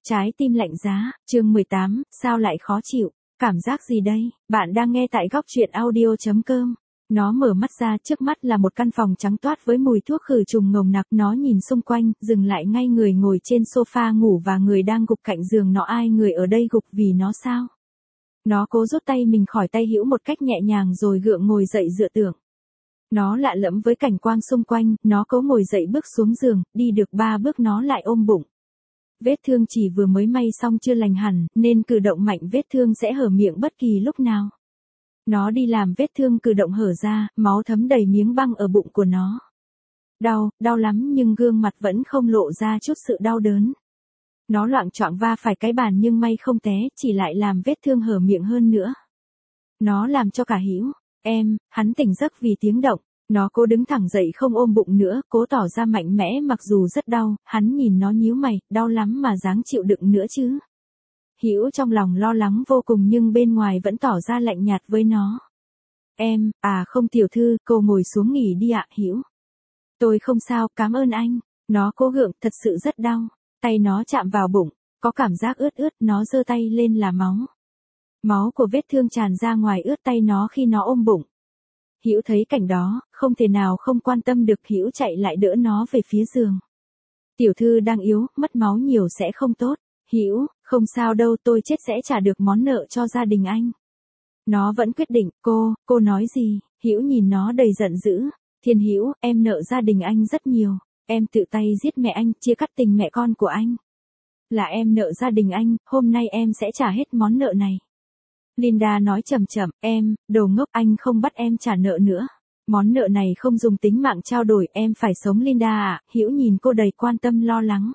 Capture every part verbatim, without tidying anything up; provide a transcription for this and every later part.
Trái tim lạnh giá, chương mười tám, sao lại khó chịu, cảm giác gì đây, bạn đang nghe tại góc truyện audio chấm com. Nó mở mắt ra, trước mắt là một căn phòng trắng toát với mùi thuốc khử trùng nồng nặc. Nó nhìn xung quanh, dừng lại ngay người ngồi trên sofa ngủ và người đang gục cạnh giường nó. Ai người ở đây gục vì nó sao? Nó cố rút tay mình khỏi tay Hữu một cách nhẹ nhàng rồi gượng ngồi dậy dựa tường. Nó lạ lẫm với cảnh quang xung quanh, nó cố ngồi dậy bước xuống giường, đi được ba bước nó lại ôm bụng. Vết thương chỉ vừa mới may xong chưa lành hẳn, nên cử động mạnh vết thương sẽ hở miệng bất kỳ lúc nào. Nó đi làm vết thương cử động hở ra, máu thấm đầy miếng băng ở bụng của nó. Đau, đau lắm nhưng gương mặt vẫn không lộ ra chút sự đau đớn. Nó loạng choạng va phải cái bàn nhưng may không té, chỉ lại làm vết thương hở miệng hơn nữa. Nó làm cho cả Hữu, em, hắn tỉnh giấc vì tiếng động. Nó cố đứng thẳng dậy không ôm bụng nữa, cố tỏ ra mạnh mẽ mặc dù rất đau. Hắn nhìn nó nhíu mày, đau lắm mà dáng chịu đựng nữa chứ. Hữu trong lòng lo lắng vô cùng nhưng bên ngoài vẫn tỏ ra lạnh nhạt với nó. Em, à không tiểu thư, cô ngồi xuống nghỉ đi ạ. Hữu. Tôi không sao, cảm ơn anh. Nó cố gượng, thật sự rất đau. Tay nó chạm vào bụng, có cảm giác ướt ướt, nó giơ tay lên là máu. Máu của vết thương tràn ra ngoài ướt tay nó khi nó ôm bụng. Hữu thấy cảnh đó, không thể nào không quan tâm được. Hữu chạy lại đỡ nó về phía giường. Tiểu thư đang yếu, mất máu nhiều sẽ không tốt. Hữu, không sao đâu, tôi chết sẽ trả được món nợ cho gia đình anh. Nó vẫn quyết định. Cô, cô nói gì? Hữu nhìn nó đầy giận dữ. Thiên Hữu, em nợ gia đình anh rất nhiều. Em tự tay giết mẹ anh, chia cắt tình mẹ con của anh. Là em nợ gia đình anh, hôm nay em sẽ trả hết món nợ này. Linda nói chậm chậm, em, đồ ngốc, anh không bắt em trả nợ nữa. Món nợ này không dùng tính mạng trao đổi, em phải sống Linda à. Hữu nhìn cô đầy quan tâm lo lắng.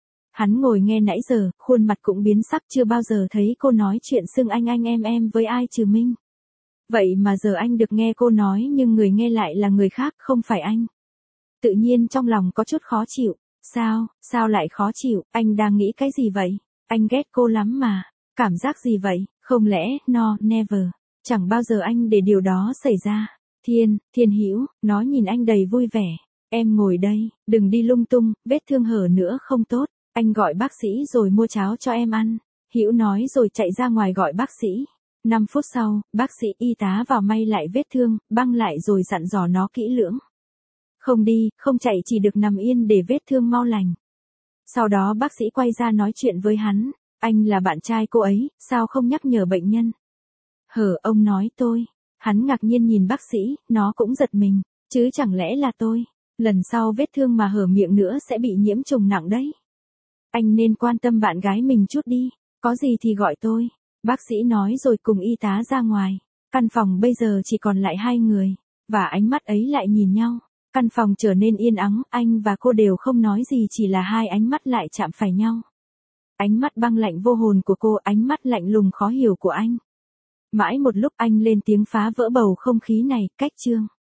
Hắn ngồi nghe nãy giờ, khuôn mặt cũng biến sắc, chưa bao giờ thấy cô nói chuyện xưng anh anh em em với ai trừ Minh. Vậy mà giờ anh được nghe cô nói nhưng người nghe lại là người khác, không phải anh. Tự nhiên trong lòng có chút khó chịu. Sao, sao lại khó chịu, anh đang nghĩ cái gì vậy? Anh ghét cô lắm mà. Cảm giác gì vậy? Không lẽ, no, never. Chẳng bao giờ anh để điều đó xảy ra. Thiên, Thiên Hữu, nó nhìn anh đầy vui vẻ. Em ngồi đây, đừng đi lung tung, vết thương hở nữa không tốt. Anh gọi bác sĩ rồi mua cháo cho em ăn. Hữu nói rồi chạy ra ngoài gọi bác sĩ. năm phút sau, bác sĩ y tá vào may lại vết thương, băng lại rồi dặn dò nó kỹ lưỡng. Không đi, không chạy, chỉ được nằm yên để vết thương mau lành. Sau đó bác sĩ quay ra nói chuyện với hắn. Anh là bạn trai cô ấy, sao không nhắc nhở bệnh nhân? Hở, ông nói tôi. Hắn ngạc nhiên nhìn bác sĩ, nó cũng giật mình. Chứ chẳng lẽ là tôi? Lần sau vết thương mà hở miệng nữa sẽ bị nhiễm trùng nặng đấy. Anh nên quan tâm bạn gái mình chút đi. Có gì thì gọi tôi. Bác sĩ nói rồi cùng y tá ra ngoài. Căn phòng bây giờ chỉ còn lại hai người. Và ánh mắt ấy lại nhìn nhau. Căn phòng trở nên yên ắng, anh và cô đều không nói gì, chỉ là hai ánh mắt lại chạm phải nhau. Ánh mắt băng lạnh vô hồn của cô, ánh mắt lạnh lùng khó hiểu của anh. Mãi một lúc anh lên tiếng phá vỡ bầu không khí này, cách chương.